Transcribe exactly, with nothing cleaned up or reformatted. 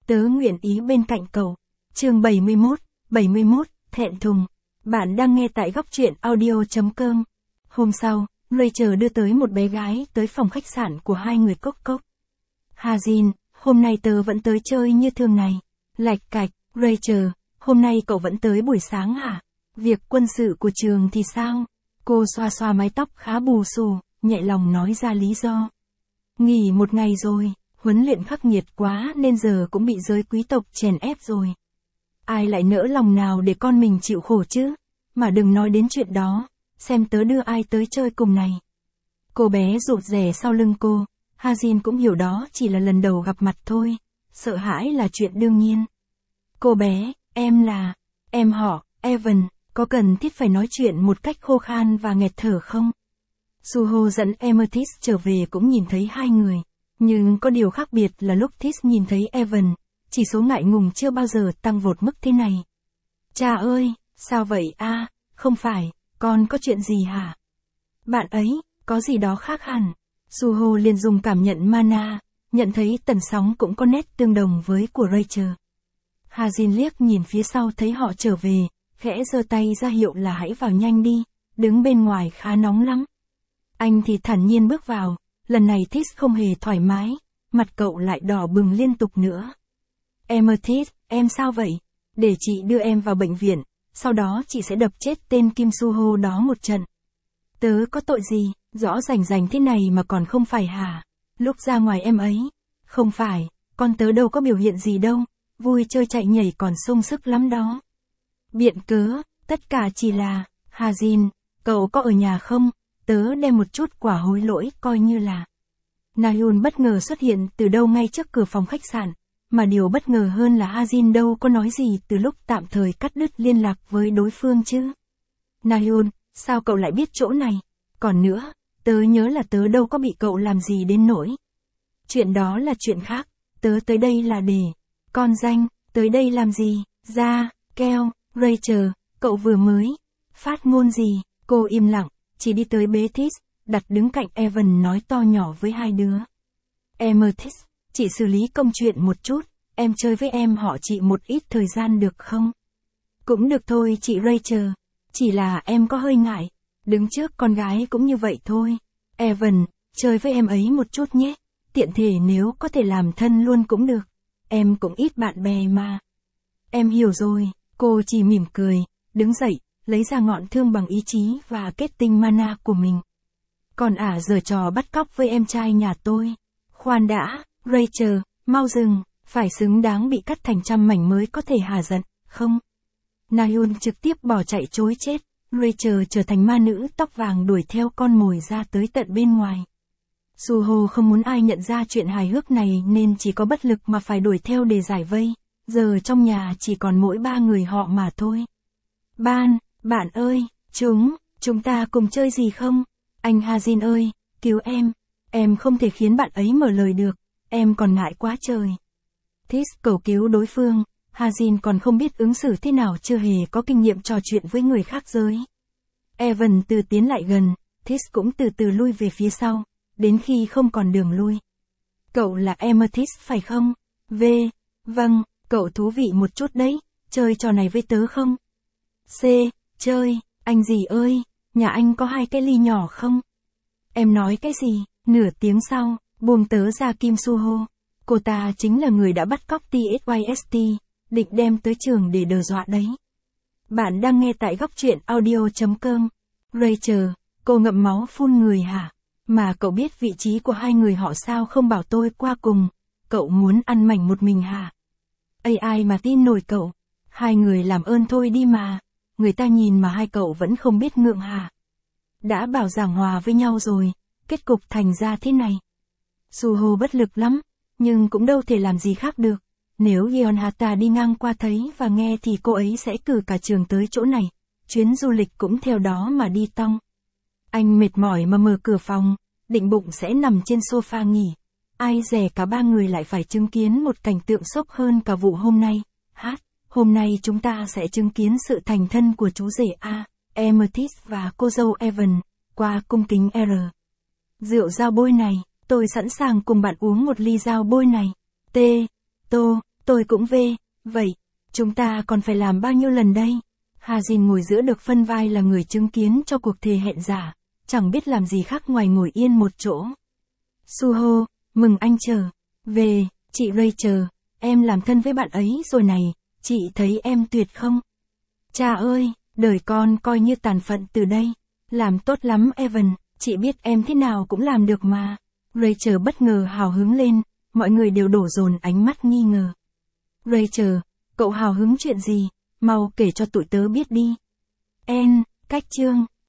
Tớ nguyện ý bên cạnh cậu. Chương bảy mươi mốt, bảy mươi mốt, thẹn thùng. Bạn đang nghe tại góc truyện audio chấm com. Hôm sau, Rachel đưa tới một bé gái tới phòng khách sạn của hai người cốc cốc. Hazin, hôm nay tớ vẫn tới chơi như thường ngày. Lạch cạch, Rachel, hôm nay cậu vẫn tới buổi sáng hả? Việc quân sự của trường thì sao? Cô xoa xoa mái tóc khá bù xù, nhẹ lòng nói ra lý do. Nghỉ một ngày rồi, huấn luyện khắc nghiệt quá nên giờ cũng bị giới quý tộc chèn ép rồi. Ai lại nỡ lòng nào để con mình chịu khổ chứ? Mà đừng nói đến chuyện đó, xem tớ đưa ai tới chơi cùng này. Cô bé rụt rè sau lưng cô, Hazin cũng hiểu đó chỉ là lần đầu gặp mặt thôi, sợ hãi là chuyện đương nhiên. Cô bé, em là, em họ, Evan, có cần thiết phải nói chuyện một cách khô khan và nghẹt thở không? Suho dẫn Amethyst trở về cũng nhìn thấy hai người, nhưng có điều khác biệt là lúc Tis nhìn thấy Evan, chỉ số ngại ngùng chưa bao giờ tăng vọt mức thế này. Cha ơi, sao vậy a? Không phải, con có chuyện gì hả? Bạn ấy, có gì đó khác hẳn. Suho liền dùng cảm nhận mana, nhận thấy tần sóng cũng có nét tương đồng với của Rachel. Hazin liếc nhìn phía sau thấy họ trở về, khẽ giơ tay ra hiệu là hãy vào nhanh đi, đứng bên ngoài khá nóng lắm. Anh thì thản nhiên bước vào, lần này Tis không hề thoải mái, mặt cậu lại đỏ bừng liên tục nữa. Amethyst, em sao vậy? Để chị đưa em vào bệnh viện, sau đó chị sẽ đập chết tên Kim Suho đó một trận. Tớ có tội gì, rõ rành rành thế này mà còn không phải hả? Lúc ra ngoài em ấy. Không phải, con tớ đâu có biểu hiện gì đâu, vui chơi chạy nhảy còn sung sức lắm đó. Biện cớ, tất cả chỉ là, Hazin, cậu có ở nhà không? Tớ đem một chút quả hối lỗi coi như là. Nahyun bất ngờ xuất hiện từ đâu ngay trước cửa phòng khách sạn, mà điều bất ngờ hơn là Hazin đâu có nói gì từ lúc tạm thời cắt đứt liên lạc với đối phương chứ. Nahyun, sao cậu lại biết chỗ này? Còn nữa, tớ nhớ là tớ đâu có bị cậu làm gì đến nỗi. Chuyện đó là chuyện khác, tớ tới đây là để. Con danh, tới đây làm gì? Ra, keo, Rachel, cậu vừa mới. Phát ngôn gì? Cô im lặng, chỉ đi tới bế Tis, đặt đứng cạnh Evan nói to nhỏ với hai đứa. Amethyst, chị xử lý công chuyện một chút, em chơi với em họ chị một ít thời gian được không? Cũng được thôi chị Rachel, chỉ là em có hơi ngại, đứng trước con gái cũng như vậy thôi. Evan, chơi với em ấy một chút nhé, tiện thể nếu có thể làm thân luôn cũng được, em cũng ít bạn bè mà. Em hiểu rồi, cô chỉ mỉm cười, đứng dậy, lấy ra ngọn thương bằng ý chí và kết tinh mana của mình. Còn ả giở trò bắt cóc với em trai nhà tôi. Khoan đã, Rachel, mau dừng, phải xứng đáng bị cắt thành trăm mảnh mới có thể hả giận, không? Nahyun trực tiếp bỏ chạy trối chết, Rachel trở thành ma nữ tóc vàng đuổi theo con mồi ra tới tận bên ngoài. Suho không muốn ai nhận ra chuyện hài hước này nên chỉ có bất lực mà phải đuổi theo để giải vây, giờ trong nhà chỉ còn mỗi ba người họ mà thôi. Ban, bạn ơi, chúng, chúng ta cùng chơi gì không? Anh Hazin ơi, cứu em, em không thể khiến bạn ấy mở lời được, em còn ngại quá trời. Tis cầu cứu đối phương, Hazin còn không biết ứng xử thế nào chưa hề có kinh nghiệm trò chuyện với người khác giới. Evan từ tiến lại gần, Tis cũng từ từ lui về phía sau, đến khi không còn đường lui. Cậu là Amethyst phải không? V, vâng, cậu thú vị một chút đấy, chơi trò này với tớ không? C, chơi, anh gì ơi, nhà anh có hai cái ly nhỏ không? Em nói cái gì? Nửa tiếng sau, buông tớ ra Kim Suho. Cô ta chính là người đã bắt cóc Tsyst, định đem tới trường để đe dọa đấy. Bạn đang nghe tại góc truyện audio chấm com. Rachel, cô ngậm máu phun người hả? Mà cậu biết vị trí của hai người họ sao không bảo tôi qua cùng? Cậu muốn ăn mảnh một mình hả? Ây ai mà tin nổi cậu? Hai người làm ơn thôi đi mà. Người ta nhìn mà hai cậu vẫn không biết ngượng hả? Đã bảo giảng hòa với nhau rồi, kết cục thành ra thế này. Suho bất lực lắm, nhưng cũng đâu thể làm gì khác được. Nếu Yeonhata đi ngang qua thấy và nghe thì cô ấy sẽ cử cả trường tới chỗ này. Chuyến du lịch cũng theo đó mà đi tong. Anh mệt mỏi mà mở cửa phòng, định bụng sẽ nằm trên sofa nghỉ. Ai dè cả ba người lại phải chứng kiến một cảnh tượng sốc hơn cả vụ hôm nay. Hát, hôm nay chúng ta sẽ chứng kiến sự thành thân của chú rể A, Amethyst và cô dâu Evan, qua cung kính R. Rượu dao bôi này, tôi sẵn sàng cùng bạn uống một ly dao bôi này. T, tô, Tôi cũng về, vậy, chúng ta còn phải làm bao nhiêu lần đây? Hajin ngồi giữa được phân vai là người chứng kiến cho cuộc thề hẹn giả, chẳng biết làm gì khác ngoài ngồi yên một chỗ. Suho, mừng anh trở về, chị Rachel, em làm thân với bạn ấy rồi này, chị thấy em tuyệt không? Cha ơi, đời con coi như tàn phận từ đây. Làm tốt lắm Evan, chị biết em thế nào cũng làm được mà. Rachel bất ngờ hào hứng lên, mọi người đều đổ dồn ánh mắt nghi ngờ. Rachel, cậu hào hứng chuyện gì? Mau kể cho tụi tớ biết đi. En, cách chương.